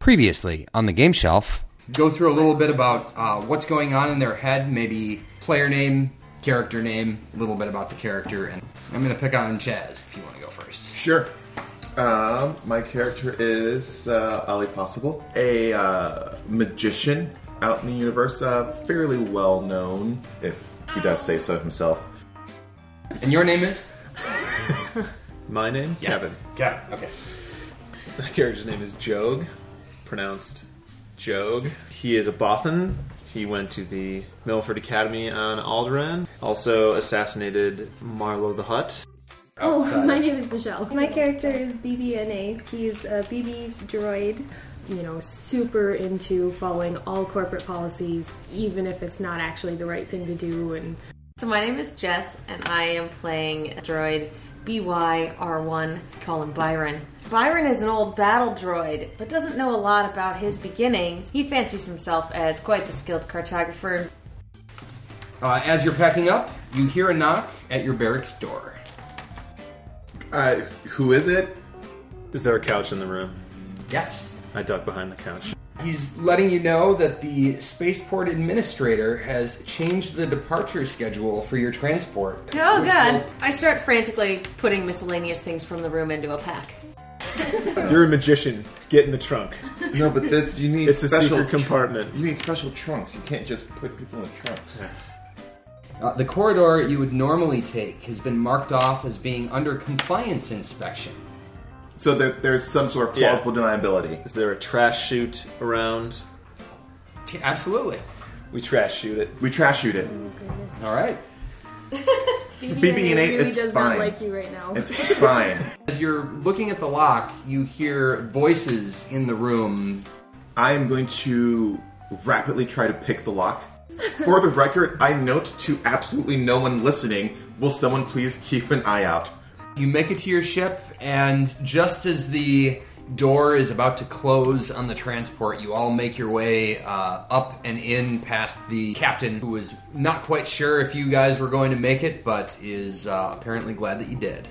Previously on the game shelf. Go through a little bit about what's going on in their head, maybe player name, character name, a little bit about the character, and I'm going to pick on Chaz if you want to go first. Sure. My character is Ali Possible, a magician out in the universe, fairly well known, if he does say so himself. And your name is? My name? Yeah. Kevin. Kevin, okay. My character's name is Jogue, pronounced Jogue. He is a Bothan. He went to the Milford Academy on Alderaan. Also assassinated Marlowe the Hutt. My name is Michelle. My character is BBNA. He's a BB droid. Super into following all corporate policies, even if it's not actually the right thing to do. So my name is Jess, and I am playing a droid BYR1. Call him Byron. Byron is an old battle droid, but doesn't know a lot about his beginnings. He fancies himself as quite the skilled cartographer. As you're packing up, you hear a knock at your barracks door. Who is it? Is there a couch in the room? Yes. I duck behind the couch. He's letting you know that the spaceport administrator has changed the departure schedule for your transport. Oh, God. I start frantically putting miscellaneous things from the room into a pack. You're a magician. Get in the trunk. No, but you need It's a special secret compartment. You need special trunks. You can't just put people in the trunks. The corridor you would normally take has been marked off as being under compliance inspection. So there's some sort of plausible deniability. Is there a trash chute around? Absolutely. We trash shoot it. We trash shoot it. Oh, goodness. All right. BB&A, really it's does fine. not like you right now. It's fine. As you're looking at the lock, you hear voices in the room. I am going to rapidly try to pick the lock. For the record, I note to absolutely no one listening, will someone please keep an eye out? You make it to your ship, and just as the door is about to close on the transport, you all make your way up and in past the captain, who was not quite sure if you guys were going to make it, but is apparently glad that you did.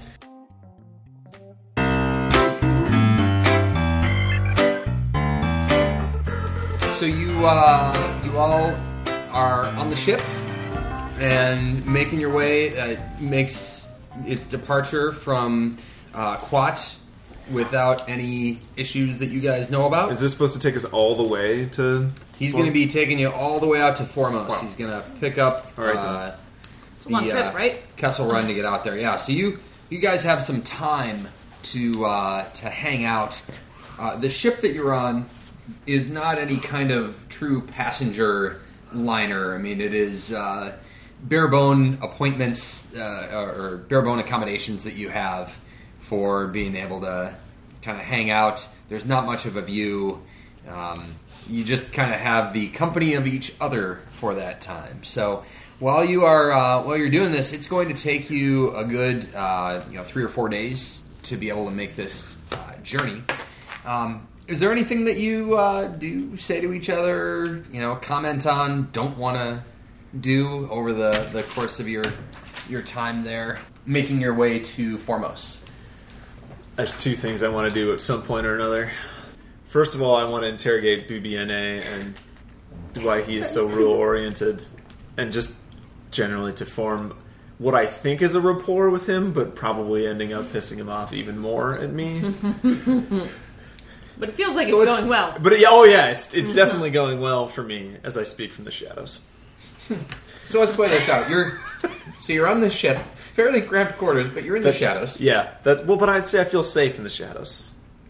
So you all are on the ship and making your way. Makes its departure from Quat without any issues that you guys know about. Is this supposed to take us all the way to... He's going to be taking you all the way out to Foremost. Wow. He's going to pick up It's a long trip, right? Kessel Run to get out there. Yeah, so you guys have some time to hang out. The ship that you're on is not any kind of true passenger liner. I mean, it is bare bone appointments or bare bone accommodations that you have for being able to kind of hang out. There's not much of a view. You just kind of have the company of each other for that time. So while you're doing this, it's going to take you a good 3 or 4 days to be able to make this journey. Is there anything that you do say to each other, comment on, don't want to do over the course of your time there, making your way to Foremost? There's 2 things I want to do at some point or another. First of all, I want to interrogate BBNA and why he is so rule-oriented, and just generally to form what I think is a rapport with him, but probably ending up pissing him off even more at me. But it feels like it's going well. But it's definitely going well for me as I speak from the shadows. So let's play this out. You're on the ship, fairly cramped quarters, but you're in the shadows. Yeah. But I'd say I feel safe in the shadows.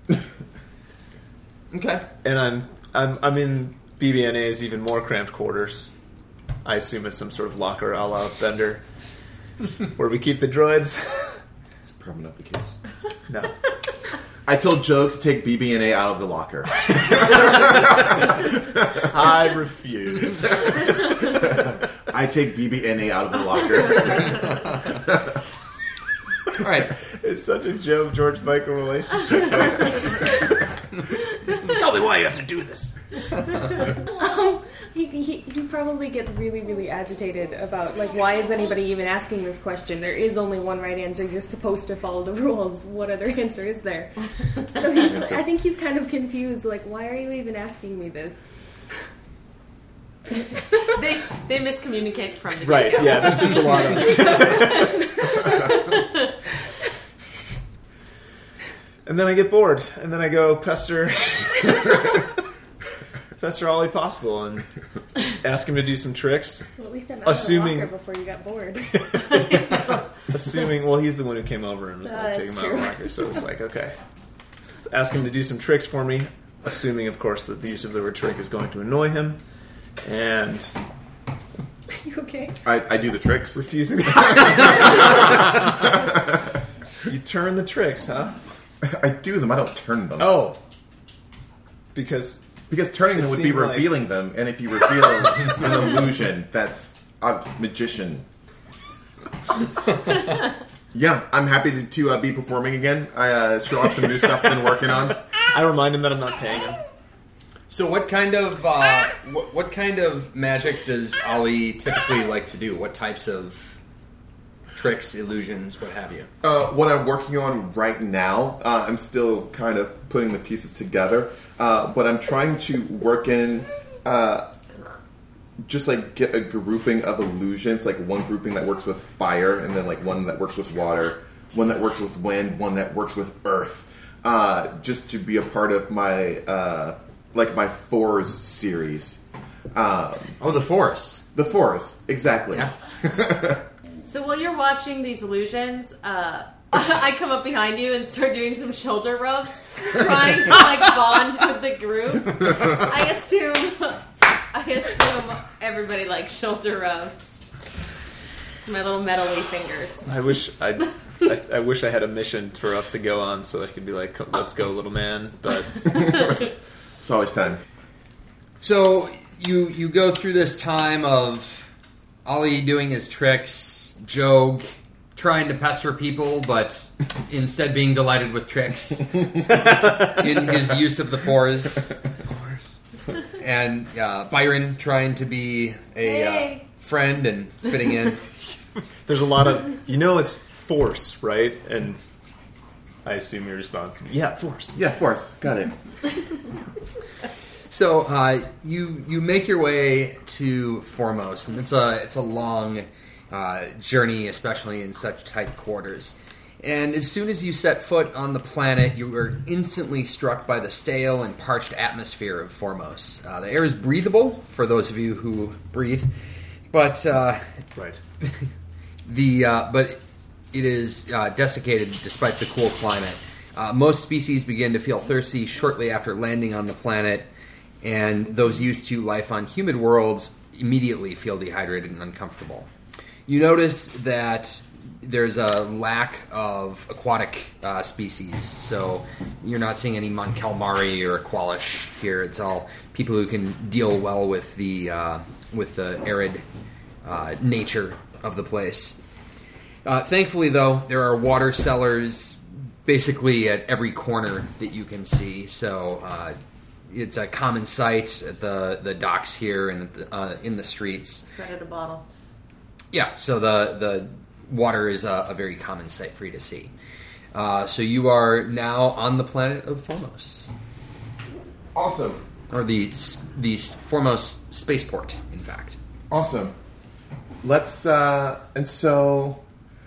Okay. And I'm in BBNA's even more cramped quarters. I assume it's some sort of locker a la Bender, where we keep the droids. It's probably not the case. No. I told Joe to take BB&A out of the locker. I refuse. I take BB&A out of the locker. All right. It's such a Joe George Michael relationship. Tell me why you have to do this. He probably gets really, really agitated about, like, why is anybody even asking this question? There is only one right answer. You're supposed to follow the rules. What other answer is there? So I think he's kind of confused. Like, why are you even asking me this? They miscommunicate from the Right, get-go. yeah, there's just a lot of... And then I get bored, and then I go pester Ollie Possible and ask him to do some tricks. Well, at least I'm out Assuming- of the locker before you got bored. Assuming, well, he's the one who came over and was like, That's take him out true. of the locker, so it's like, okay. Ask him to do some tricks for me, assuming, of course, that the use of the word trick is going to annoy him, and You okay? I do the tricks. refusing. You turn the tricks, huh? I do them. I don't turn them. Oh. Because Turning It them would be seemed like- revealing them, and if you reveal an illusion, that's a magician. Yeah, I'm happy to be performing again. I show off some new stuff I've been working on. I remind him that I'm not paying him. So what kind of what kind of magic does Ollie typically like to do? What types of tricks, illusions, what have you? What I'm working on right now, I'm still kind of putting the pieces together, but I'm trying to work in just like get a grouping of illusions, like one grouping that works with fire, and then like one that works with water, one that works with wind, one that works with earth, just to be a part of my my Fours series. The Force. The Fours, exactly. Yeah. So while you're watching these illusions, I come up behind you and start doing some shoulder rubs, trying to bond with the group. I assume everybody likes shoulder rubs. My little metally fingers. I wish I wish I had a mission for us to go on so I could be like, "Come, let's go, little man." But It's always time. So you go through this time of Ollie doing his tricks, Joe trying to pester people, but instead being delighted with tricks in his use of the Fours. And Byron trying to be a friend and fitting in. there's a lot of it's force, right? And I assume your response, yeah, force. Yeah, Fours. Got it. So you make your way to Formos, and it's a long journey, especially in such tight quarters. And as soon as you set foot on the planet, you are instantly struck by the stale and parched atmosphere of Formos. The air is breathable for those of you who breathe, but Right. but it is desiccated despite the cool climate. Most species begin to feel thirsty shortly after landing on the planet, and those used to life on humid worlds immediately feel dehydrated and uncomfortable. You notice that there's a lack of aquatic species, so you're not seeing any Mon Calamari or Qualish here. It's all people who can deal well with the arid nature of the place. Thankfully, though, there are water cellars basically at every corner that you can see, so it's a common sight at the docks here and in the streets. Credit a bottle. Yeah, so the water is a very common sight for you to see. So you are now on the planet of Formos, Awesome. or the Formos spaceport, in fact. Awesome. Let's and so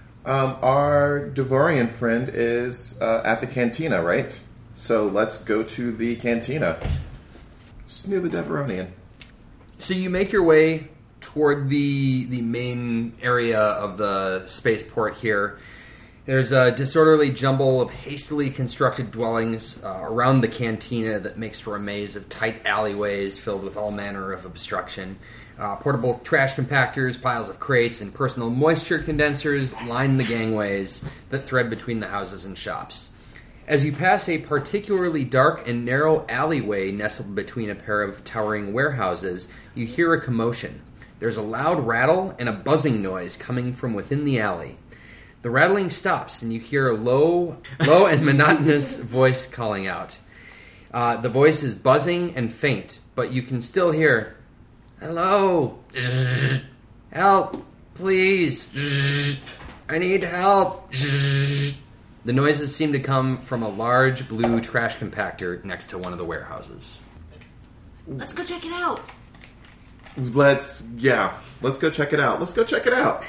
our Devorian friend is at the cantina, right? So let's go to the cantina. Snoo the Deveronian. So you make your way toward the main area of the spaceport here. There's a disorderly jumble of hastily constructed dwellings around the cantina that makes for a maze of tight alleyways filled with all manner of obstruction. Portable trash compactors, piles of crates, and personal moisture condensers line the gangways that thread between the houses and shops. As you pass a particularly dark and narrow alleyway nestled between a pair of towering warehouses, you hear a commotion. There's a loud rattle and a buzzing noise coming from within the alley. The rattling stops, and you hear a low and monotonous voice calling out. The voice is buzzing and faint, but you can still hear, "Hello, help, please, I need help." The noises seem to come from a large blue trash compactor next to one of the warehouses. Let's go check it out. Let's go check it out.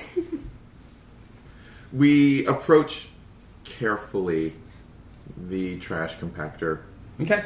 We approach carefully the trash compactor. Okay.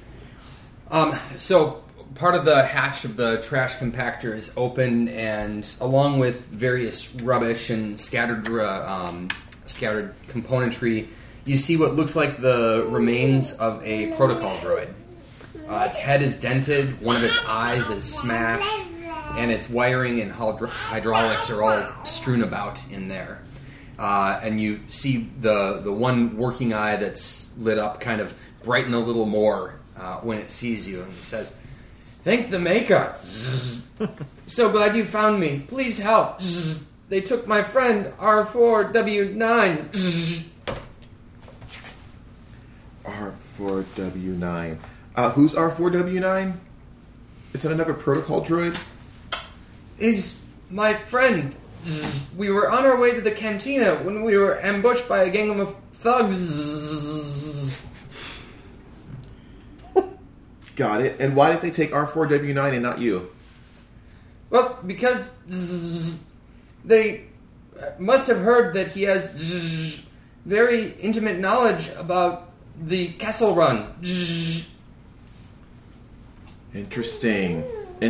So part of the hatch of the trash compactor is open, and along with various rubbish and scattered componentry, you see what looks like the remains of a protocol droid. Its head is dented, one of its eyes is smashed, and its wiring and hydraulics are all strewn about in there. And you see the one working eye that's lit up kind of brighten a little more when it sees you, and it says, "Thank the Maker. So glad you found me. Please help. They took my friend R4W9. R4W9. Who's R4W9? Is that another protocol droid? He's my friend. We were on our way to the cantina when we were ambushed by a gang of thugs." Got it. And why did they take R4W9 and not you? Well, because they must have heard that he has very intimate knowledge about the Kessel Run. Interesting.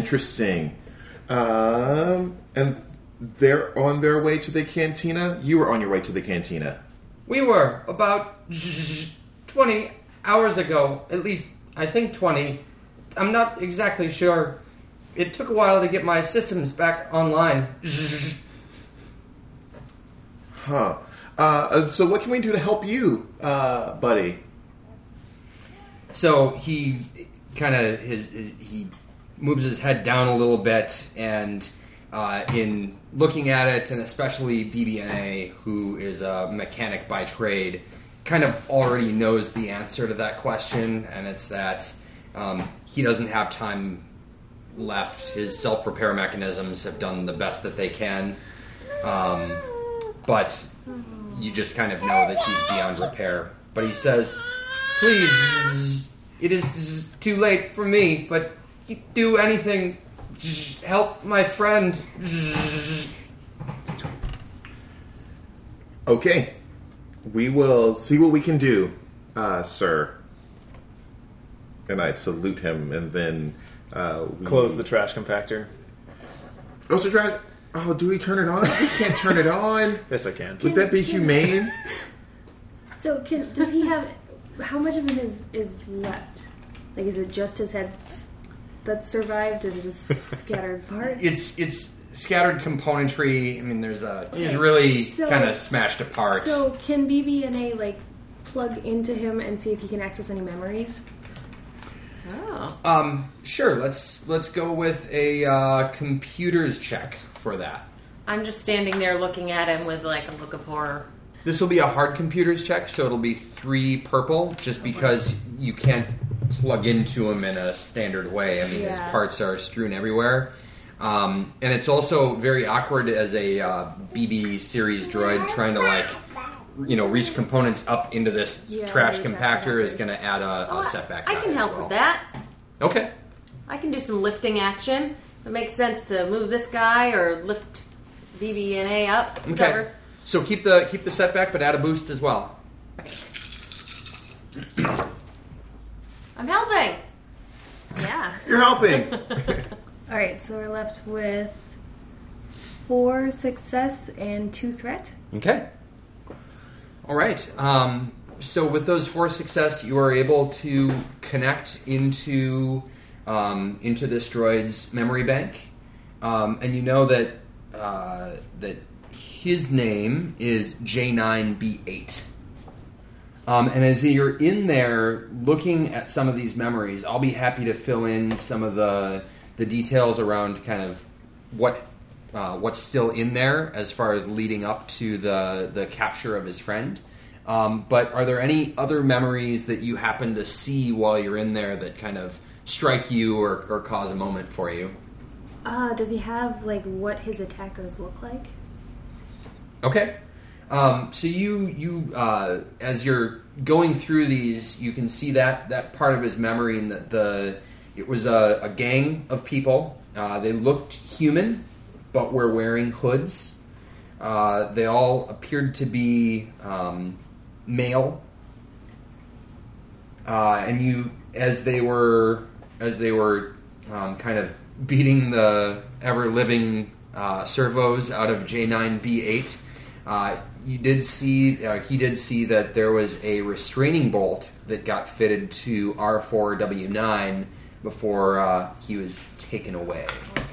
And they're on their way to the cantina? You were on your way to the cantina. We were about 20 hours ago, at least I think 20. I'm not exactly sure. It took a while to get my systems back online. Huh. So what can we do to help you, buddy? So he kind of he moves his head down a little bit, and in looking at it, and especially BB&A, who is a mechanic by trade, kind of already knows the answer to that question, and it's that he doesn't have time left. His self-repair mechanisms have done the best that they can, but you just kind of know that he's beyond repair. But he says, "Please, it is too late for me, but do anything. Help my friend." Okay. We will see what we can do, sir. And I salute him, and then we Close the trash compactor. Oh, do we turn it on? We can't turn it on. Yes, I can. Would that be humane? So does he have? How much of him is left? Like, is it just his head that survived and just scattered parts? It's scattered componentry. I mean, he's really kind of smashed apart. So can BB&A like plug into him and see if he can access any memories? Oh. Sure. Let's go with a computers check for that. I'm just standing there looking at him with like a look of horror. This will be a hard computers check, so it'll be 3 purple, just because you can't plug into him in a standard way. I mean, his parts are strewn everywhere. And it's also very awkward as a BB series droid trying to reach components up into this trash compactor is going to add a setback. I can help with that. Okay. I can do some lifting action. It makes sense to move this guy or lift BB&A up. Whatever. Okay. So keep the setback, but add a boost as well. I'm helping. Yeah. You're helping. All right, so we're left with 4 success and 2 threat. Okay. All right. So with those 4 success, you are able to connect into this droid's memory bank, and you know that his name is J9B8. And as you're in there looking at some of these memories, I'll be happy to fill in some of the details around kind of what what's still in there as far as leading up to the capture of his friend. But are there any other memories that you happen to see while you're in there that kind of strike you or cause a moment for you? Does he have, like, what his attackers look like? Okay. So you as you're going through these, you can see that part of his memory, and that it was a gang of people. They looked human, but were wearing hoods. They all appeared to be male, and you, as they were kind of beating the ever-living servos out of J9B8. He did see that there was a restraining bolt that got fitted to R4W9 before he was taken away.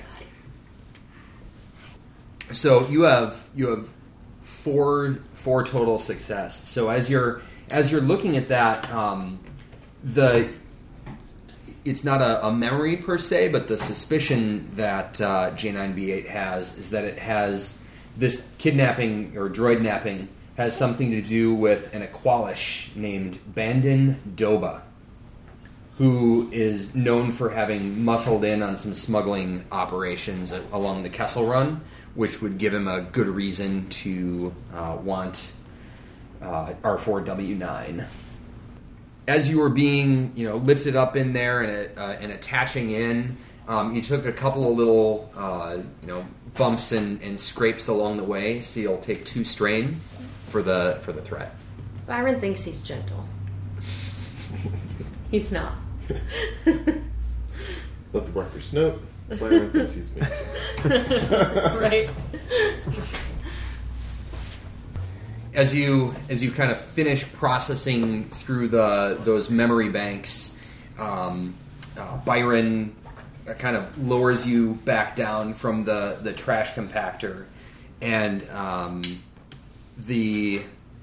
So you have four total success. So as you're looking at that, it's not a memory per se, but the suspicion that J9B8 has is that it has this kidnapping or droid napping has something to do with an Aqualish named Bandon Doba, who is known for having muscled in on some smuggling operations along the Kessel Run, which would give him a good reason to want R4W9. As you were being, lifted up in there and attaching in, you took a couple of little, bumps and scrapes along the way, so you'll take 2 strain for the threat. Byron thinks he's gentle. He's not. Let the workers note. Byron thinks he's me. Right. As you kind of finish processing through those memory banks, Byron kind of lowers you back down from the trash compactor, and the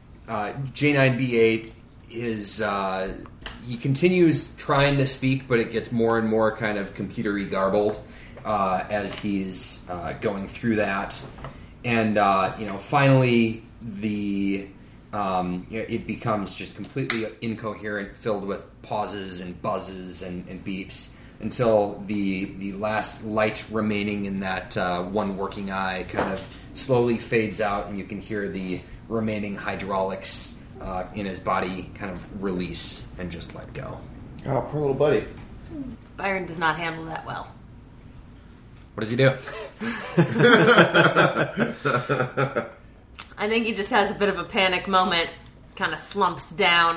J9B8 is he continues trying to speak, but it gets more and more kind of computery garbled as he's going through that, and finally it becomes just completely incoherent, filled with pauses and buzzes and beeps, until the last light remaining in that one working eye kind of slowly fades out, and you can hear the remaining hydraulics in his body kind of release and just let go. Oh, poor little buddy. Byron does not handle that well. What does he do? I think he just has a bit of a panic moment, kind of slumps down.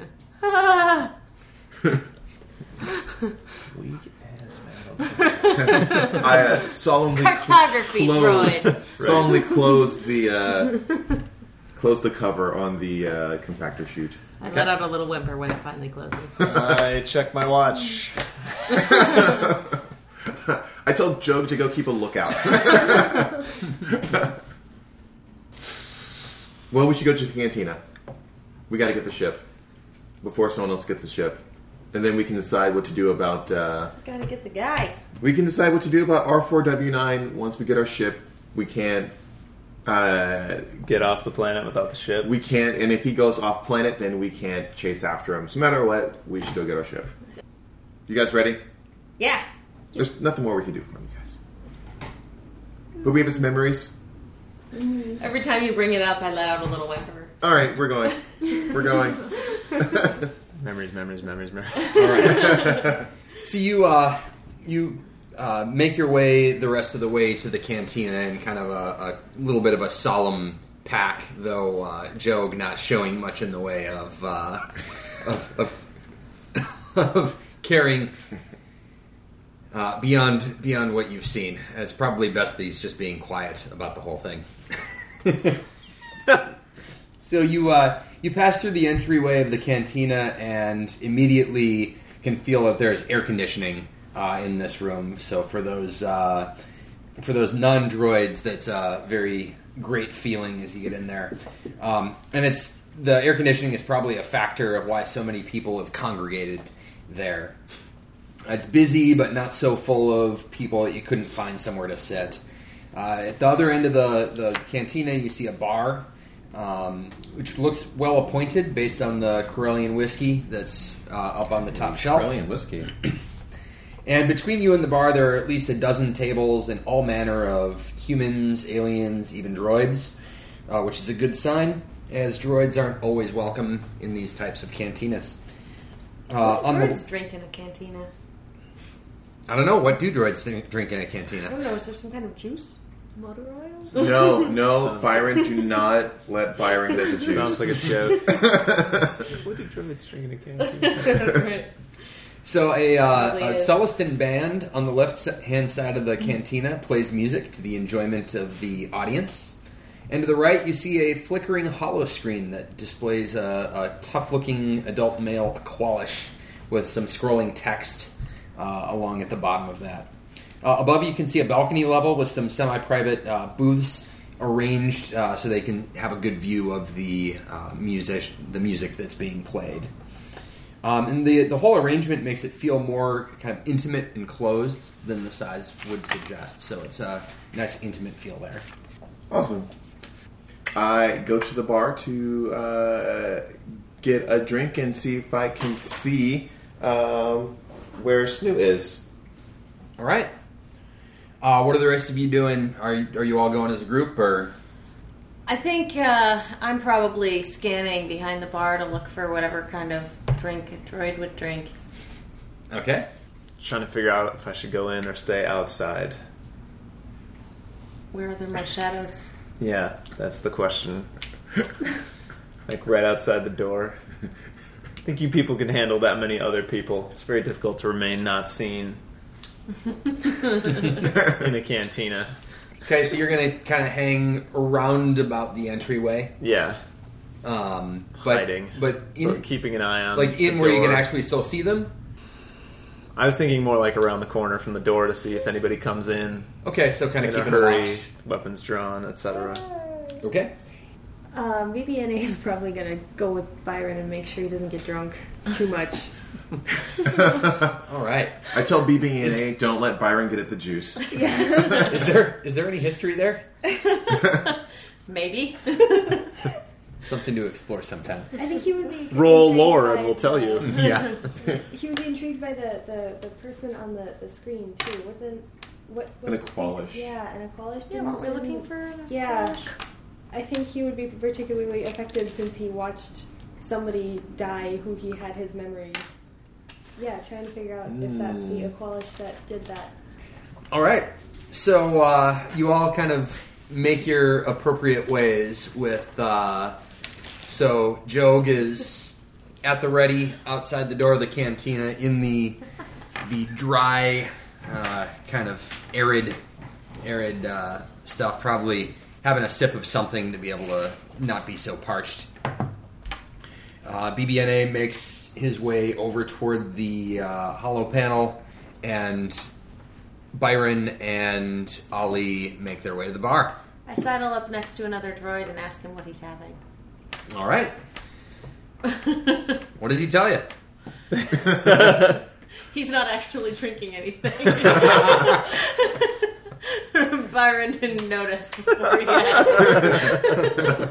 Weak ass I solemnly Cartography droid. solemnly close the cover on the compactor chute. I let out a little whimper when it finally closes. I check my watch. I told Joe to go keep a lookout. Well, we should go to the cantina. We got to get the ship before someone else gets the ship, and then we can decide what to do about. Gotta get the guy. We can decide what to do about R4W9 once we get our ship. We can't get off the planet without the ship. We can't, and if he goes off planet, then we can't chase after him. So no matter what, we should go get our ship. You guys ready? Yeah. There's nothing more we can do for him, you guys. But we have his memories. Every time you bring it up, I let out a little whimper. All right, we're going. We're going. Memories. All right. So you make your way the rest of the way to the cantina in kind of a little bit of a solemn pack, though Joe not showing much in the way of caring beyond what you've seen. It's probably best that he's just being quiet about the whole thing. So you pass through the entryway of the cantina and immediately can feel that there's air conditioning in this room. So for those non-droids, that's a very great feeling as you get in there. And the air conditioning is probably a factor of why so many people have congregated there. It's busy, but not so full of people that you couldn't find somewhere to sit. At the other end of the cantina, you see a bar, which looks well appointed based on the Corellian whiskey that's up on the top shelf. Brilliant whiskey. And between you and the bar, there are at least a dozen tables and all manner of humans, aliens, even droids, which is a good sign, as droids aren't always welcome in these types of cantinas. Droids drink in a cantina. I don't know, what do droids drink in a cantina? I don't know, is there some kind of juice? Motor oils? No, Byron, do not let Byron get the juice. Sounds like a joke. What do droids drink in a canteen? So a Probably is. Celestin band on the left-hand side of the cantina plays music to the enjoyment of the audience. And to the right, you see a flickering hollow screen that displays a tough-looking adult male Aqualish with some scrolling text along at the bottom of that. Above you can see a balcony level with some semi-private booths arranged so they can have a good view of the music that's being played. And the whole arrangement makes it feel more kind of intimate and closed than the size would suggest. So it's a nice intimate feel there. Awesome. I go to the bar to get a drink and see if I can see where Snoo is. All right. What are the rest of you doing? Are you all going as a group, or? I think I'm probably scanning behind the bar to look for whatever kind of drink a droid would drink. Okay. Trying to figure out if I should go in or stay outside. Where are there my shadows? Yeah, that's the question. Like right outside the door. I think you people can handle that many other people. It's very difficult to remain not seen in a cantina. Okay, so you're going to kind of hang around about the entryway. Yeah, But, hiding. But in, keeping an eye on like in the where you door. can actually still see them? I was thinking more like around the corner from the door to see if anybody comes in Okay, so kind of in a keeping a hurry, watch. weapons drawn, etc. Okay. BBNA is probably going to go with Byron and make sure he doesn't get drunk too much. All right. I tell BB&A, don't let Byron get at the juice. Is there any history there? Maybe. Something to explore sometime. I think he would be Roll intrigued lore by and we'll tell you. Yeah. He would be intrigued by the person on the screen too. Wasn't what An its face- Aqualish. Yeah, an Aqualish. Yeah, weren't we looking for an Yeah. Aqualish? I think he would be particularly affected since he watched somebody die who he had his memories. Yeah, trying to figure out if that's the Aqualish that did that. All right. So you all kind of make your appropriate ways with. So Jogue is at the ready outside the door of the cantina in the dry, kind of arid stuff. Probably having a sip of something to be able to not be so parched. BBNA makes his way over toward the hollow panel, and Byron and Ollie make their way to the bar. I sidle up next to another droid and ask him what he's having. All right. What does he tell you? He's not actually drinking anything. Byron didn't notice before he had.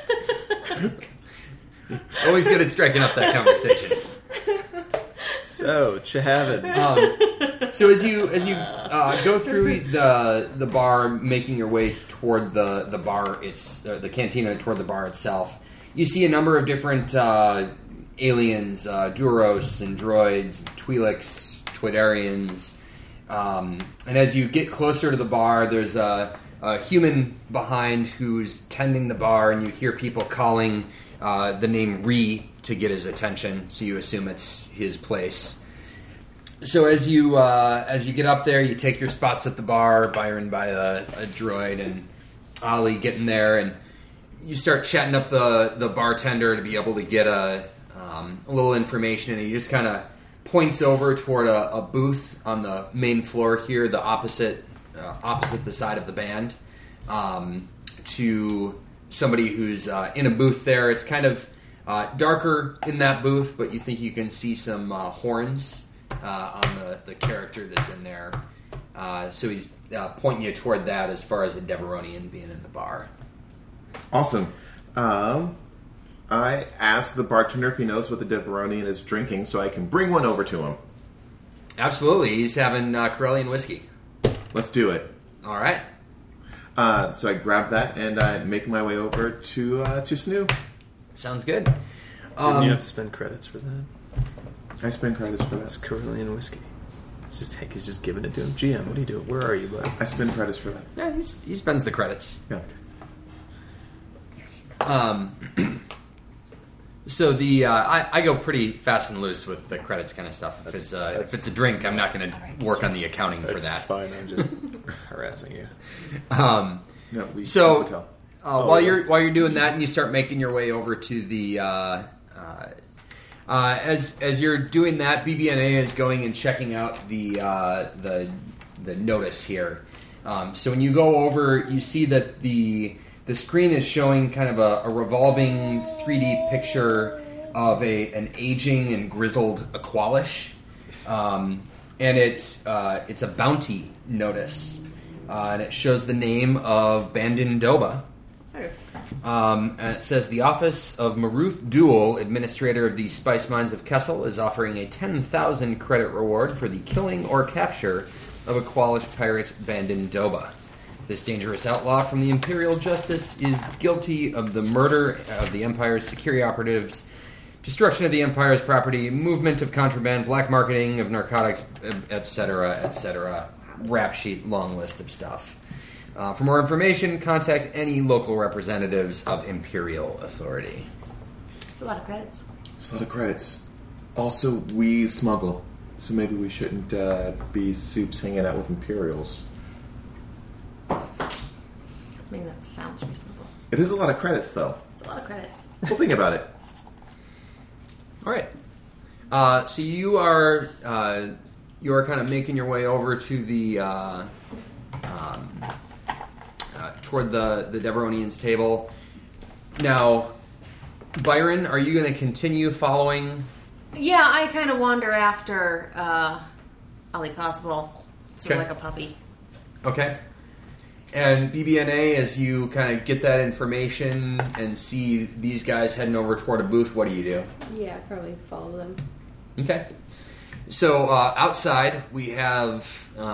Always good at striking up that conversation. So, Chehavin. So as you go through the bar, making your way toward the bar, the cantina toward the bar itself, you see a number of different aliens, Duros and droids, Twi'leks, Twi'darians, and as you get closer to the bar, there's a human behind who's tending the bar, and you hear people calling the name Ree to get his attention, so you assume it's his place. So as you get up there, you take your spots at the bar, Byron by a droid, and Ollie getting there, and you start chatting up the bartender to be able to get a little information, and he just kind of points over toward a booth on the main floor here, the opposite the side of the band, to somebody who's in a booth there. It's kind of darker in that booth, but you think you can see some horns on the character that's in there. So he's pointing you toward that as far as a Deveronian being in the bar. Awesome. I ask the bartender if he knows what the Deveronian is drinking so I can bring one over to him. Absolutely. He's having Corellian whiskey. Let's do it. All right. So I grab that and I make my way over to Snoo. Sounds good. Didn't you have to spend credits for that? I spend credits for That's that. Corellian whiskey. He's just giving it to him. GM, what are you doing? Where are you, bud? I spend credits for that. Yeah, he spends the credits. Yeah. So the I go pretty fast and loose with the credits kind of stuff. If it's a drink, I'm not going to work on the accounting for That's that. fine. I'm just harassing you. No, we So, can tell. while you're doing that, and you start making your way over to the as you're doing that, BBNA is going and checking out the notice here. So when you go over, you see that the screen is showing kind of a revolving 3D picture of an aging and grizzled Aqualish, and it's a bounty notice, and it shows the name of Bandin Doba. And it says the Office of Maruth Duel, Administrator of the Spice Mines of Kessel, is offering a 10,000 credit reward for the killing or capture of Aqualish pirate Bandin Doba. This dangerous outlaw from the Imperial Justice is guilty of the murder of the Empire's security operatives, destruction of the Empire's property, movement of contraband, black marketing of narcotics, etc., etc. Rap sheet, long list of stuff. For more information, contact any local representatives of Imperial Authority. It's a lot of credits. It's a lot of credits. Also, we smuggle, so maybe we shouldn't be soups hanging out with Imperials. I mean, that sounds reasonable. It is a lot of credits, though. It's a lot of credits. Well, think about it. All right. So you are kind of making your way over to the toward the Deveronians' table. Now, Byron, are you going to continue following? Yeah, I kind of wander after Ali Possible, sort of Okay. like a puppy. Okay. And BBNA, as you kind of get that information and see these guys heading over toward a booth, what do you do? Yeah, probably follow them. Okay. So outside we have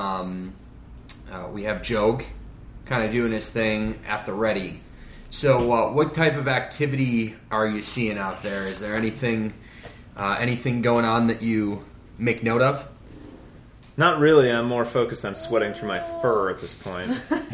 Jogue kind of doing his thing at the ready. So what type of activity are you seeing out there? Is there anything going on that you make note of? Not really. I'm more focused on sweating through my fur at this point.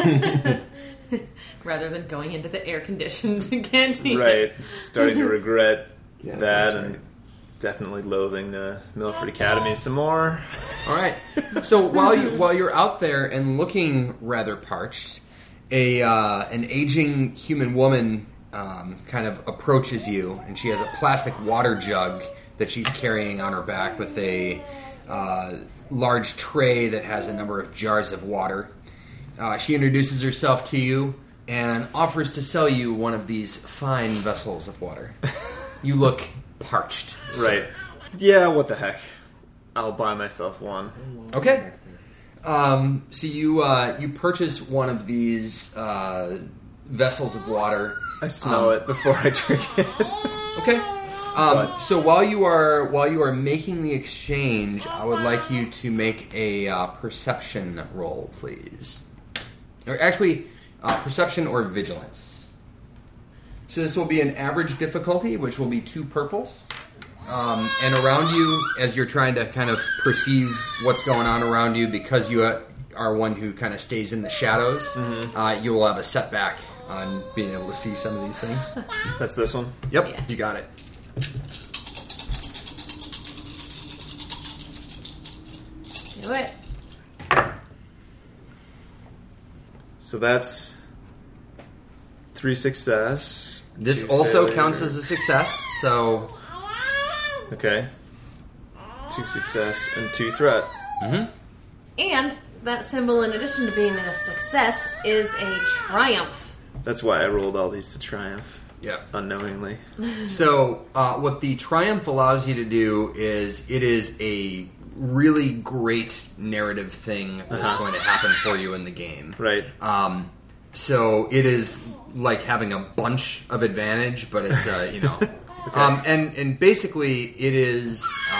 Rather than going into the air-conditioned canteen. Right. Starting to regret Yeah, that sounds and right. definitely loathing the Milford Academy some more. All right. So while you're out there and looking rather parched, an aging human woman kind of approaches you, and she has a plastic water jug that she's carrying on her back with a large tray that has a number of jars of water. She introduces herself to you and offers to sell you one of these fine vessels of water. You look parched. Right. Yeah, what the heck. I'll buy myself one. Okay. So you purchase one of these vessels of water. I smell it before I drink it. Okay. So while you are making the exchange, I would like you to make a perception roll, please. Or actually, perception or vigilance. So this will be an average difficulty, which will be 2 purples. And around you, as you're trying to kind of perceive what's going on around you, because you are one who kind of stays in the shadows, you will have a setback on being able to see some of these things. That's this one? Yep, Yeah. you got it. Do it. So that's 3 success. This 2 also failure. counts as a success, so... Okay. 2 success and 2 threat. And that symbol, in addition to being a success, is a triumph. That's why I rolled all these to triumph. Yeah. Unknowingly. So, what the Triumph allows you to do is, it is a really great narrative thing that's going to happen for you in the game. Right. So it is like having a bunch of advantage, but it's okay. And basically it is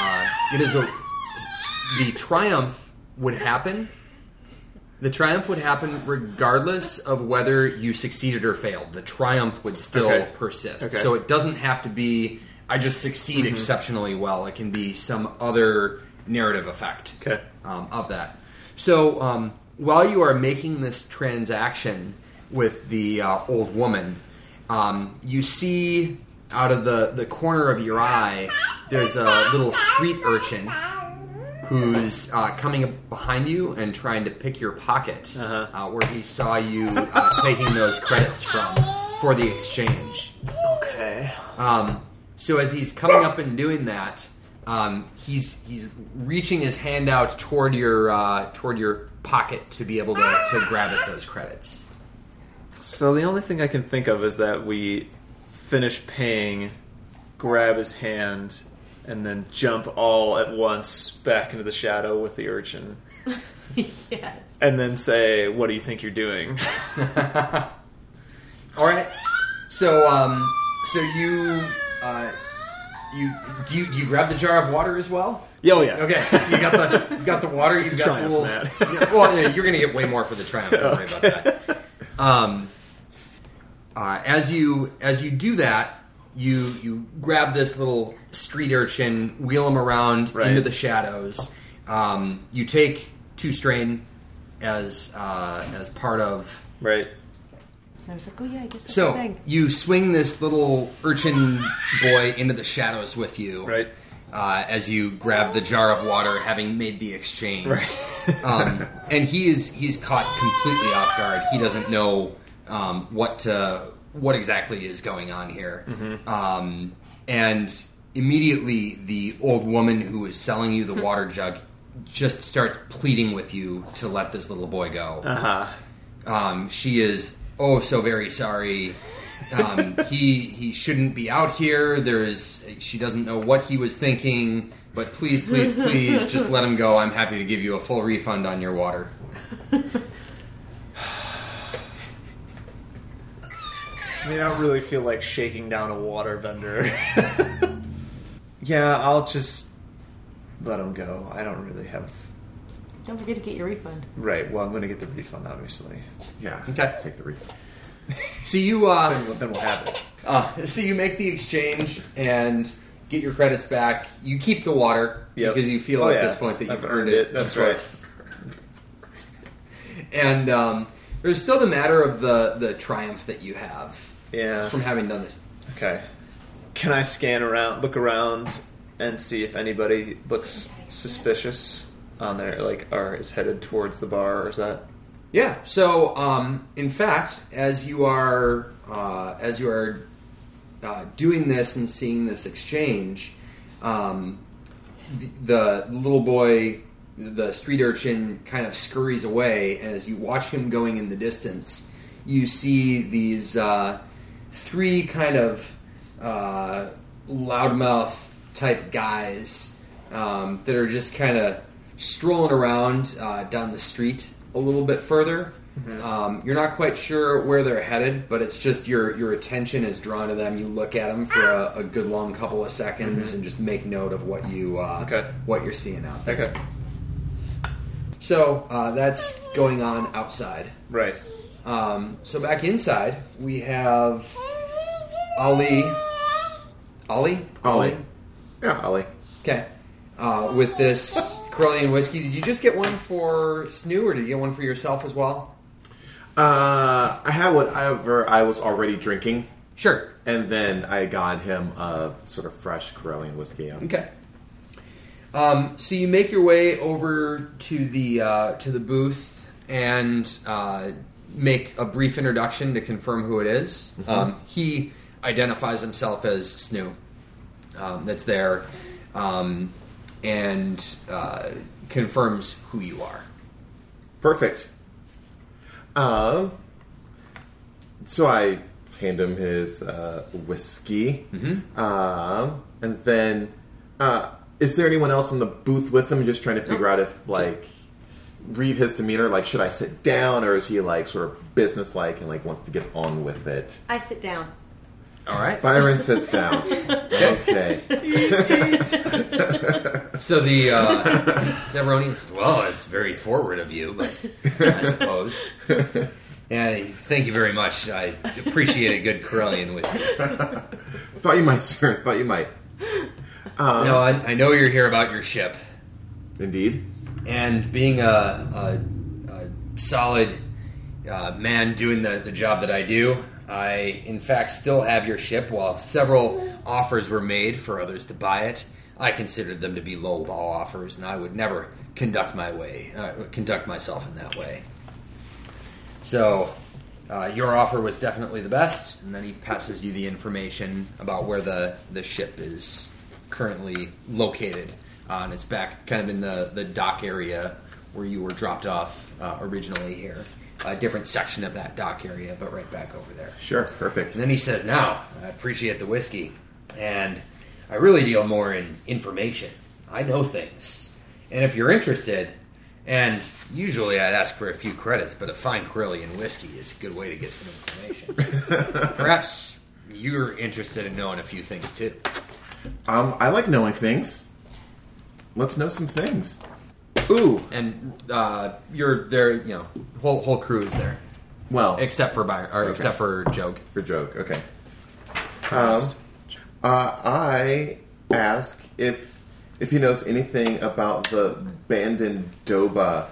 the triumph would happen. The triumph would happen regardless of whether you succeeded or failed. The triumph would still persist. Okay. So it doesn't have to be I just succeed exceptionally well. It can be some other narrative effect of that. So while you are making this transaction with the old woman, you see out of the corner of your eye, there's a little street urchin who's coming up behind you and trying to pick your pocket, where he saw you taking those credits for the exchange. Okay. So as he's coming up and doing that, he's reaching his hand out toward your pocket to be able to grab at those credits. So the only thing I can think of is that we finish paying, grab his hand, and then jump all at once back into the shadow with the urchin. Yes. And then say, "What do you think you're doing?" All right. So you do you grab the jar of water as well? Oh yeah. Okay. So you got the water. It's You've a got the little. triumph, Yeah, well, you're going to get way more for the triumph. Don't worry about that. As you do that, you grab this little street urchin, wheel him around into the shadows. You take 2 strain as part of. Right. I was like, oh yeah, I guess that's the So thing. you swing this little urchin boy into the shadows with you. Right. As you grab the jar of water, having made the exchange. Right. And he's caught completely off guard. He doesn't know what exactly is going on here. Mm-hmm. And immediately the old woman who is selling you the water jug just starts pleading with you to let this little boy go. She is so very sorry. He shouldn't be out here. She doesn't know what he was thinking, but please just let him go. I'm happy to give you a full refund on your water. I mean, I don't really feel like shaking down a water vendor. Yeah, I'll just let him go. I don't really have... Don't forget to get your refund. Right, well, I'm going to get the refund, obviously. Yeah. Okay. Take the refund. So you Then we'll have it. so you make the exchange and get your credits back. You keep the water because you feel at this point that you've earned it. That's of right. course. And there's still the matter of the triumph that you have from having done this. Okay. Can I look around, and see if anybody looks suspicious on there, or is headed towards the bar, or is that... Yeah. So, in fact, as you are doing this and seeing this exchange, the little boy, the street urchin, kind of scurries away, and as you watch him going in the distance, you see these 3 kind of loudmouth type guys that are just kind of strolling around down the street a little bit further. You're not quite sure where they're headed, but it's just your attention is drawn to them. You look at them for a good long couple of seconds and just make note of what you're seeing out there. Okay. So that's going on outside. Right. So back inside, we have Ollie. Yeah, Ollie. Okay. With this Corellian whiskey, did you just get one for Snoo, or did you get one for yourself as well? I had whatever I was already drinking, Sure. and then I got him a sort of fresh Corellian whiskey. Okay. So you make your way over to the booth and make a brief introduction to confirm who it is. He identifies himself as Snoo. That's there, and confirms who you are. Perfect. So I hand him his whiskey, and then Is there anyone else in the booth with him? Just trying to figure out if, like, read his demeanor. Like, should I sit down, or is he, like, sort of businesslike and, like, wants to get on with it? I sit down. All right. Byron sits down. Okay. So the Ronian says, well, it's very forward of you, but I suppose. And thank you very much. I appreciate a good Corellian whiskey. Thought you might, sir. Thought you might. No, I know you're here about your ship. Indeed. And being a solid man doing the job that I do, I, in fact, still have your ship. While several offers were made for others to buy it, I considered them to be lowball offers, and I would never conduct myself in that way. So, your offer was definitely the best, and then he passes you the information about where the ship is currently located. And it's back kind of in the dock area where you were dropped off originally here. A different section of that dock area, but right back over there. Sure, perfect. And then he says, now, I appreciate the whiskey, and I really deal more in information. I know things. And if you're interested, and usually I'd ask for a few credits, but a fine Corellian whiskey is a good way to get some information. Perhaps you're interested in knowing a few things, too. I like knowing things. Let's know some things. Ooh. And you're there, whole crew is there. Well, Except for except for Joke. for joke, okay. I ask if he knows anything about the Bandon Doba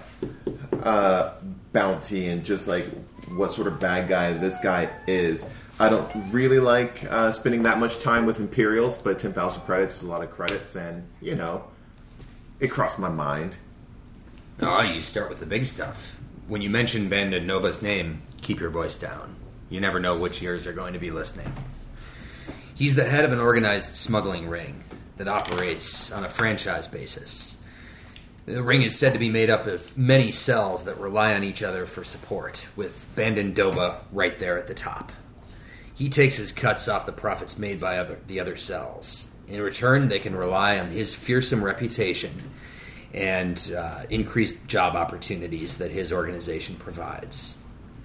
bounty and just like what sort of bad guy this guy is. I don't really like spending that much time with Imperials, but 10,000 credits is a lot of credits, and it crossed my mind. Oh, you start with the big stuff. When you mention Bandon Noba's name, keep your voice down. You never know which ears are going to be listening. He's the head of an organized smuggling ring that operates on a franchise basis. The ring is said to be made up of many cells that rely on each other for support, with Bandon Doba right there at the top. He takes his cuts off the profits made by the other cells. In return, they can rely on his fearsome reputation and increased job opportunities that his organization provides.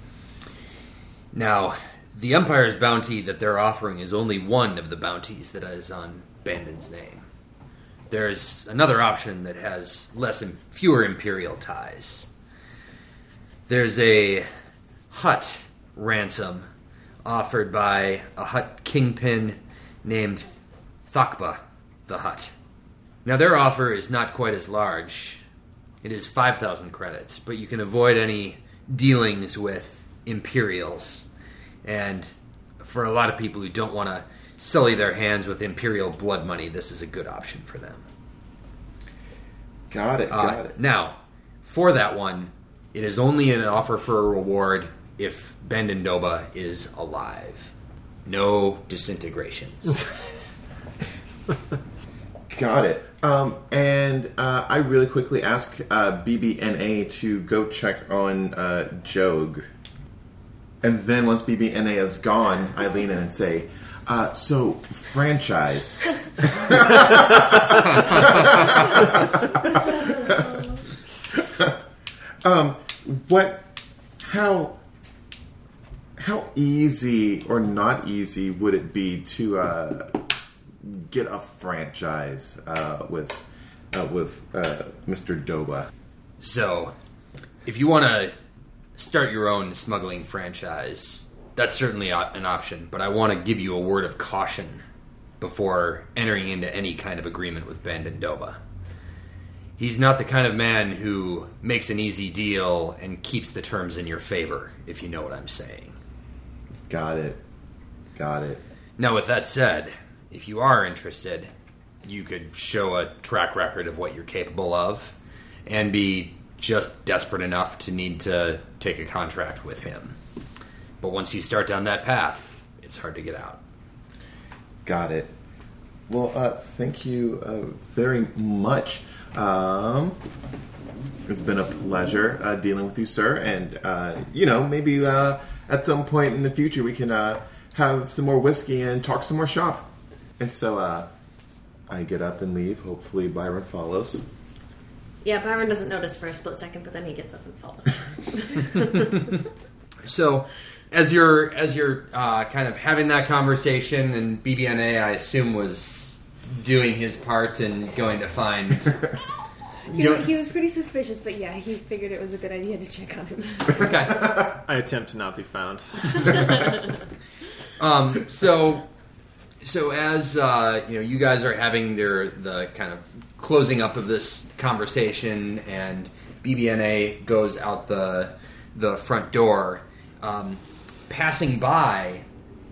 Now, the Empire's bounty that they're offering is only one of the bounties that is on Bandon's name. There's another option that has fewer Imperial ties. There's a Hutt ransom offered by a Hutt kingpin named Thakba the Hutt. Now, their offer is not quite as large. It is 5,000 credits, but you can avoid any dealings with Imperials. And for a lot of people who don't want to sully their hands with Imperial blood money, this is a good option for them. Got it. Now, for that one, it is only an offer for a reward if Bandon Doba is alive. No disintegrations. Got it. And I really quickly ask BBNA to go check on Jogue. And then once BBNA is gone, I lean in and say, so, franchise. How easy or not easy would it be to get a franchise with Mr. Doba? So, if you want to start your own smuggling franchise, that's certainly an option, but I want to give you a word of caution before entering into any kind of agreement with Bandon Doba. He's not the kind of man who makes an easy deal and keeps the terms in your favor, if you know what I'm saying. Got it. Now, with that said, if you are interested, you could show a track record of what you're capable of and be just desperate enough to need to take a contract with him. But once you start down that path, it's hard to get out. Got it. Well, thank you very much. It's been a pleasure dealing with you, sir. And, maybe at some point in the future we can have some more whiskey and talk some more shop. And so I get up and leave. Hopefully Byron follows. Yeah, Byron doesn't notice for a split second, but then he gets up and follows. So, as you're kind of having that conversation, and BBNA, I assume, was doing his part and going to find. He was pretty suspicious, but yeah, he figured it was a good idea to check on him. Okay. I attempt to not be found. So as you guys are having the kind of closing up of this conversation, and BBNA goes out the front door. Passing by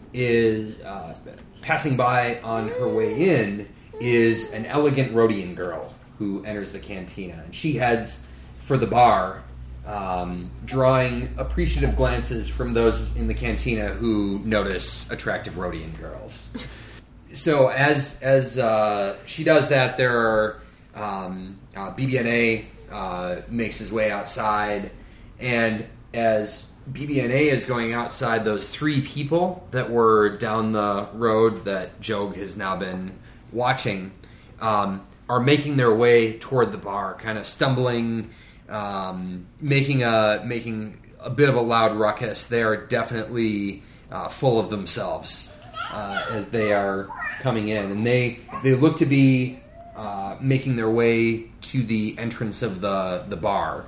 on her way in is an elegant Rhodian girl who enters the cantina, and she heads for the bar, drawing appreciative glances from those in the cantina who notice attractive Rhodian girls. So as she does that, there are BBNA makes his way outside, and as BBNA is going outside, those three people that were down the road that Jog has now been watching are making their way toward the bar, kind of stumbling, making a bit of a loud ruckus. They are definitely full of themselves as they are coming in, and they look to be making their way to the entrance of the bar.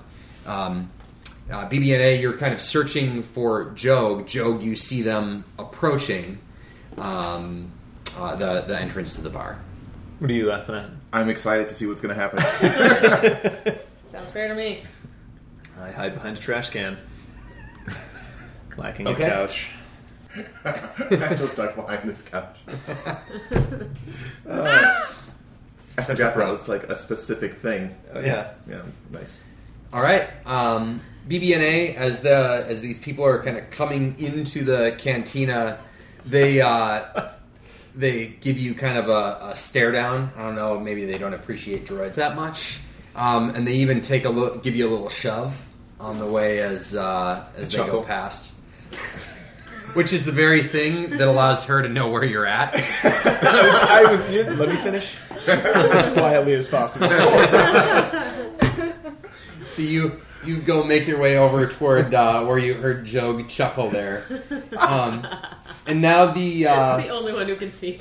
BBNA, you're kind of searching for Jog. Jog, you see them approaching the entrance to the bar. What are you laughing at? I'm excited to see what's going to happen. Sounds fair to me. I hide behind a trash can. Lacking Okay. a couch. I just duck behind this couch. I forgot that was like a specific thing. Yeah. Yeah, nice. All right, BBNA, as these people are kind of coming into the cantina, they give you kind of a stare down. I don't know, maybe they don't appreciate droids that much, and they even give you a little shove on the way as they chuckle. go past, which is the very thing that allows her to know where you're at. Let me finish. As quietly as possible. So you go make your way over toward where you heard Jog chuckle there, and now the only one who can see.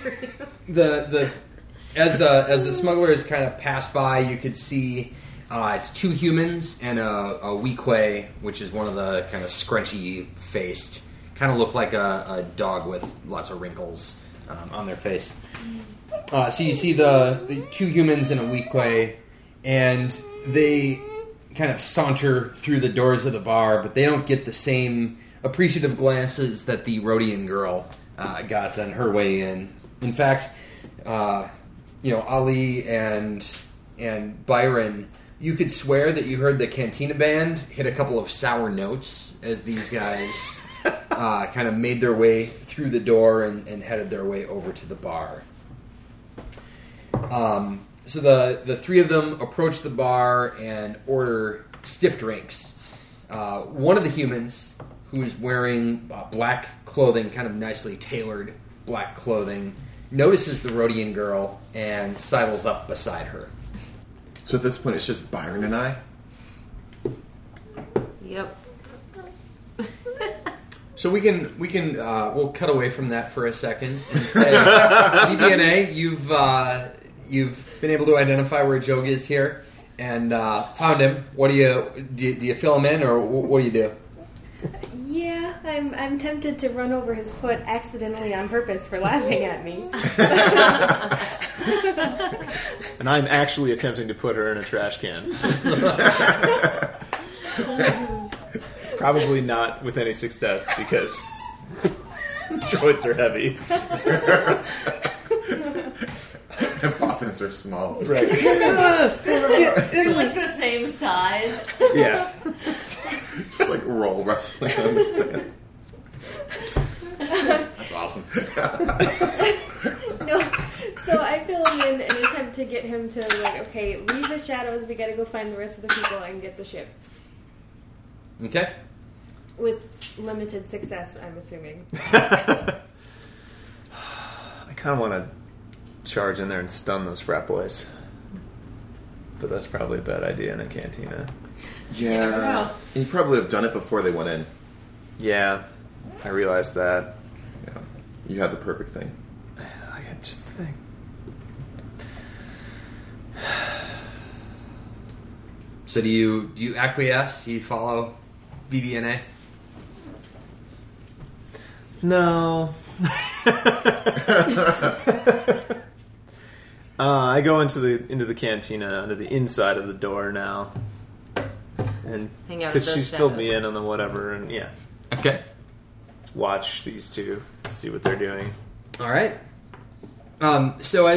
as the smugglers kind of pass by, you could see it's two humans and a Weequay, which is one of the kind of scrunchy faced, kind of look like a dog with lots of wrinkles on their face. So you see the two humans and a Weequay, and they kind of saunter through the doors of the bar, but they don't get the same appreciative glances that the Rhodian girl got on her way in. In fact, Ali and Byron, you could swear that you heard the Cantina Band hit a couple of sour notes as these guys kind of made their way through the door and headed their way over to the bar. So the three of them approach the bar and order stiff drinks. One of the humans, who is wearing black clothing, kind of nicely tailored black clothing, notices the Rhodian girl and sidles up beside her. So at this point, it's just Byron and I. Yep. So we'll cut away from that for a second and say, BBNA, you've been able to identify where Jog is here and found him. What do you fill him in, or what do you do? Yeah, I'm tempted to run over his foot accidentally on purpose for laughing at me. And I'm actually attempting to put her in a trash can. Probably not with any success, because droids are heavy. And boffins are small. Right. They're like the same size. Yeah. Just like roll wrestling on the sand. That's awesome. No, so I fill him in and attempt to get him to okay, leave the shadows. We got to go find the rest of the people and get the ship. Okay. With limited success, I'm assuming. I kind of want to charge in there and stun those frat boys. But that's probably a bad idea in a cantina. Yeah. know. You probably would have done it before they went in. Yeah, I realized that. Yeah. You had the perfect thing. I got just the thing. So do you acquiesce? Do you follow BBNA? No. I go into the cantina under the inside of the door now, and Hang out with because those she's filled me shadows. in on the whatever, and yeah, Okay. watch these two, see what they're doing. All right. So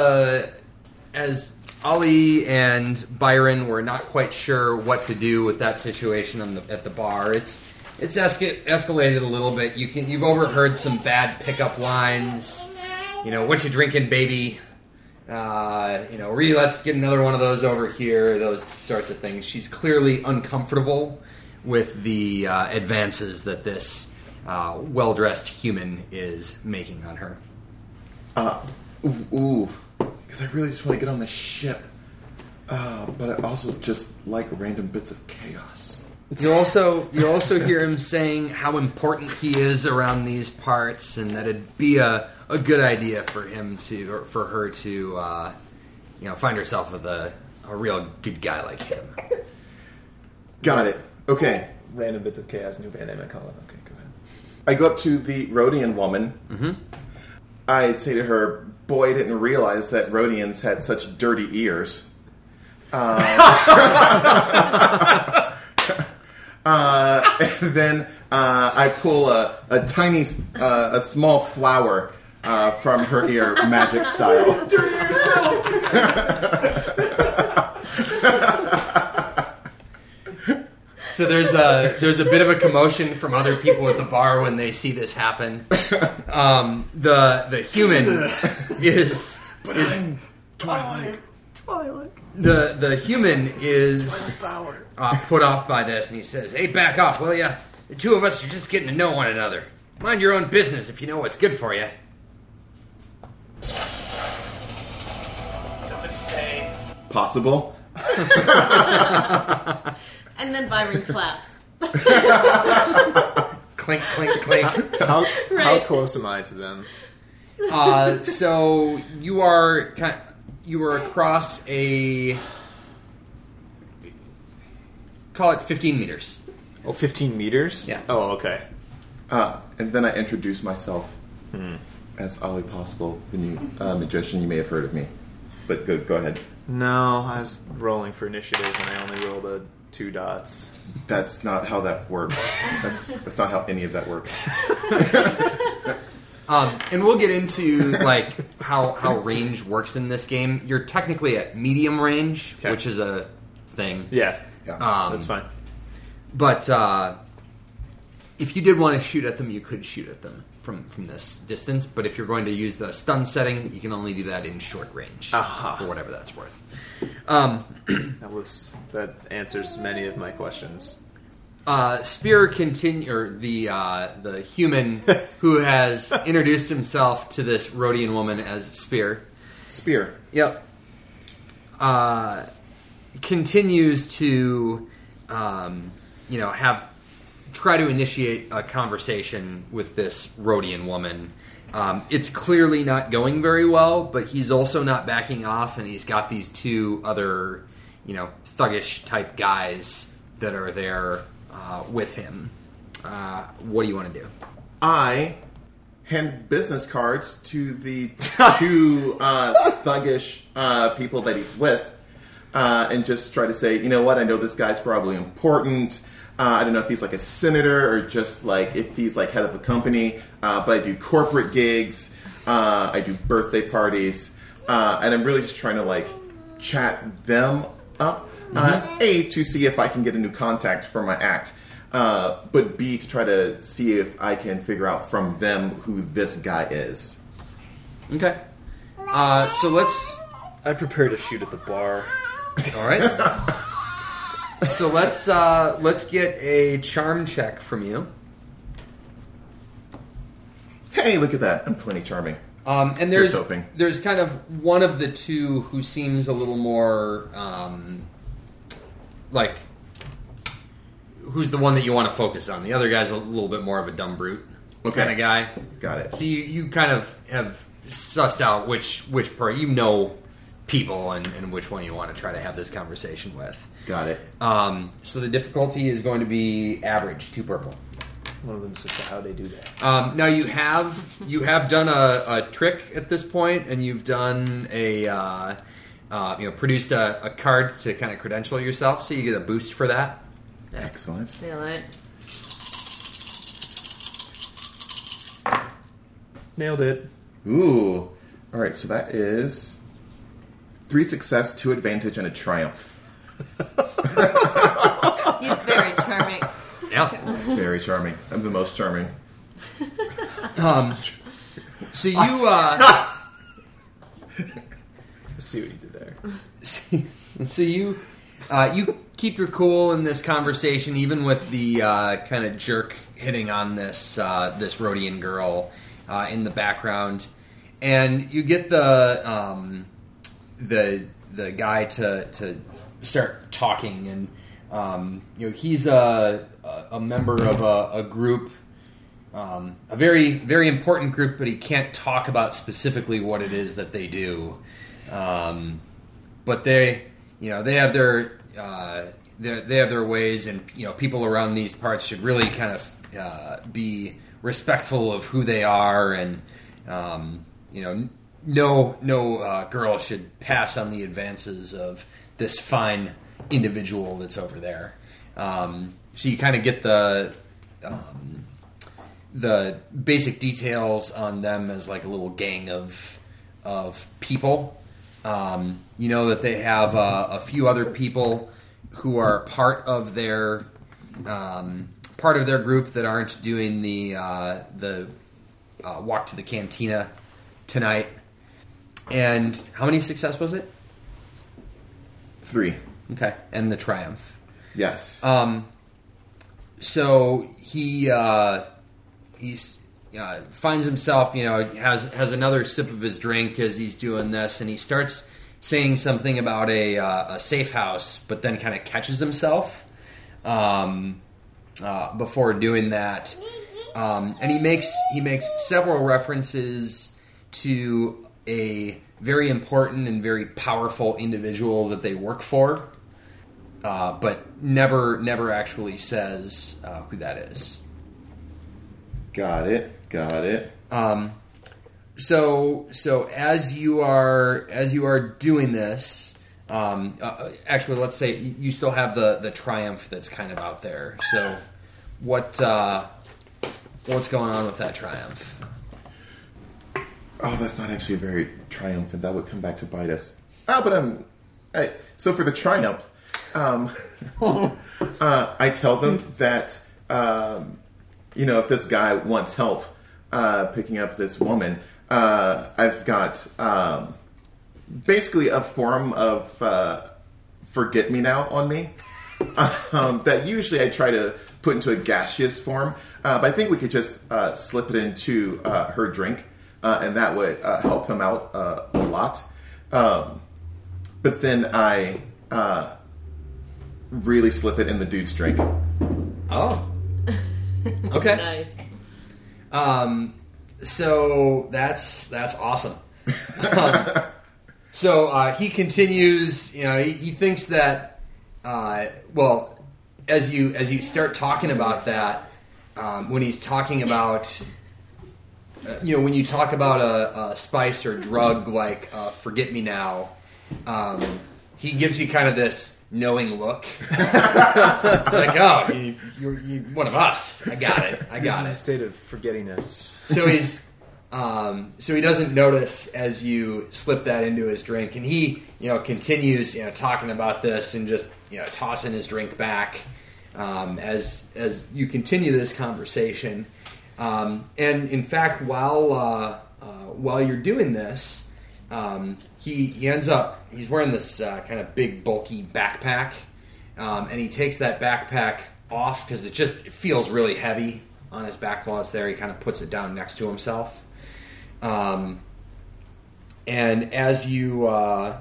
as Ali and Byron were not quite sure what to do with that situation at the bar, it's escalated a little bit. You've overheard some bad pickup lines. What you drinking, baby? Let's get another one of those over here. Those sorts of things. She's clearly uncomfortable with the advances that this well-dressed human is making on her. Because I really just want to get on the ship. But I also just like random bits of chaos. You also hear him saying how important he is around these parts, and that it'd be a good idea for her to find herself with a real good guy like him. Got it. Okay. Random bits of chaos, new band name I call it. Okay, go ahead. I go up to the Rhodian woman. Mm-hmm. I'd say to her, boy, I didn't realize that Rhodians had such dirty ears. And then I pull a tiny, a small flower from her ear, magic style. So there's a bit of a commotion from other people at the bar when they see this happen. The human is Twilight. the human is put off by this, and he says, "Hey, back off, will ya? The two of us are just getting to know one another. Mind your own business if you know what's good for you." Somebody say. Possible. And then Byron claps. Clink, clink, clink. How Right. close am I to them? So you are across a, call it 15 meters. Oh, 15 meters? Yeah. Oh, okay. And then I introduce myself as Ali Possible, the new magician. You may have heard of me. But go ahead. No, I was rolling for initiative and I only rolled 2 dots. That's not how that works. That's not how any of that works. And we'll get into like how range works in this game. You're technically at medium range, Okay. which is a thing. Yeah, Yeah. that's fine. But if you did want to shoot at them, you could shoot at them from this distance. But if you're going to use the stun setting, you can only do that in short range Aha. for whatever that's worth. That answers many of my questions. Spear the human who has introduced himself to this Rhodian woman as Spear. Spear. Yep. Continues to, try to initiate a conversation with this Rhodian woman. It's clearly not going very well, but he's also not backing off, and he's got these two other, thuggish type guys that are there with him. What do you want to do? I hand business cards to the two thuggish people that he's with, and just try to say, you know what, I know this guy's probably important. I don't know if he's like a senator or just like if he's like head of a company, but I do corporate gigs, I do birthday parties, and I'm really just trying to like chat them up. A, to see if I can get a new contact for my act, but B, to try to see if I can figure out from them who this guy is. Okay. So let's... I prepare to shoot at the bar. All right. So let's get a charm check from you. Hey, look at that. I'm plenty charming. And Here's hoping. there's kind of one of the two who seems a little more like who's the one that you want to focus on. The other guy's a little bit more of a dumb brute kind of guy. Got it. So you kind of have sussed out which part you know people and which one you want to try to have this conversation with. Got it. So the difficulty is going to be average, 2 purple. One of them's just how they do that. Now you have done a trick at this point, and you've done produced a card to kind of credential yourself, so you get a boost for that. Excellent. Feel it. Nailed it. Ooh. All right, so that is 3 success, 2 advantage, and a triumph. He's very charming. Yeah. Very charming. I'm the most charming. So you I see what you did there. so you keep your cool in this conversation, even with the kind of jerk hitting on this Rhodian girl in the background, and you get the guy to start talking, and he's a member of a group, a very very important group, but he can't talk about specifically what it is that they do. But they have their ways, and people around these parts should really kind of be respectful of who they are, and no girl should pass on the advances of this fine individual that's over there. So you kind of get the basic details on them as like a little gang of people. You know that they have a few other people who are part of their group that aren't doing the walk to the cantina tonight. And how many success was it? 3. Okay, and the triumph. Yes. So he finds himself, has another sip of his drink as he's doing this, and he starts saying something about a safe house, but then kind of catches himself before doing that, and he makes several references to a very important and very powerful individual that they work for, but never actually says who that is. Got it. So as you are doing this, actually, let's say you still have the triumph that's kind of out there. So what's going on with that triumph? Oh, that's not actually very triumphant. That would come back to bite us. So for the triumph, I tell them that if this guy wants help picking up this woman, I've got basically a form of forget-me-now on me that usually I try to put into a gaseous form, but I think we could just slip it into her drink, and that would help him out a lot. But then I really slip it in the dude's drink. Oh. Okay. Nice. So that's awesome. So he continues. He thinks that. As you start talking about that, when he's talking about, when you talk about a spice or drug like forget me now, he gives you kind of this knowing look, like, oh, you're one of us. I got it. This is a state of forgettingness. So he doesn't notice as you slip that into his drink, and he continues talking about this and just tossing his drink back as you continue this conversation. And in fact, while you're doing this, he ends up, he's wearing this kind of big bulky backpack, and he takes that backpack off because it feels really heavy on his back while it's there. He kind of puts it down next to himself. And as you are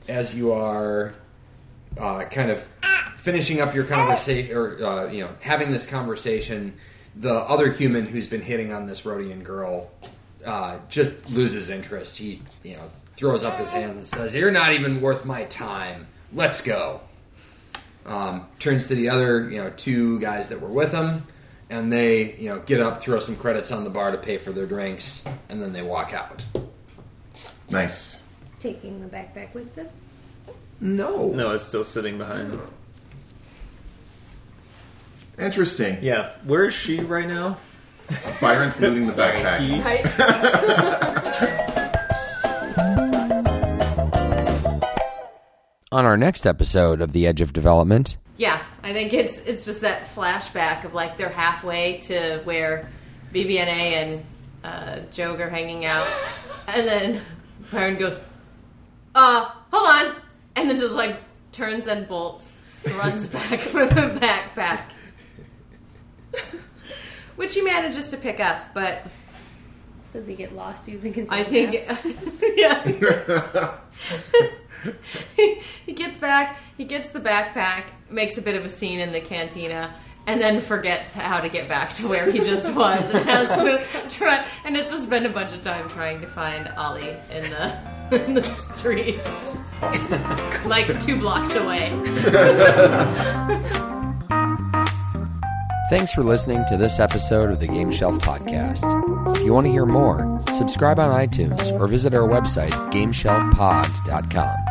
kind of finishing up your conversation, or having this conversation, the other human who's been hitting on this Rhodian girl just loses interest. He throws up his hands and says, "You're not even worth my time. Let's go." Turns to the other 2 guys that were with him, and they get up, throw some credits on the bar to pay for their drinks, and then they walk out. Nice. Taking the backpack with them? No, it's still sitting behind. Interesting. Yeah, where is she right now? Byron's looting the backpack. On our next episode of The Edge of Development... Yeah, I think it's just that flashback of like they're halfway to where BBNA and Jogue are hanging out, and then Byron goes, hold on, and then just like turns and bolts, runs back for the backpack, which he manages to pick up, but Does he get lost using his I own think, maps? He gets back, he gets the backpack, makes a bit of a scene in the cantina, and then forgets how to get back to where he just was, and has to try, and has to spend a bunch of time trying to find Ollie in the street, like 2 blocks away. Thanks for listening to this episode of the Game Shelf Podcast. If you want to hear more, subscribe on iTunes or visit our website, GameShelfPod.com.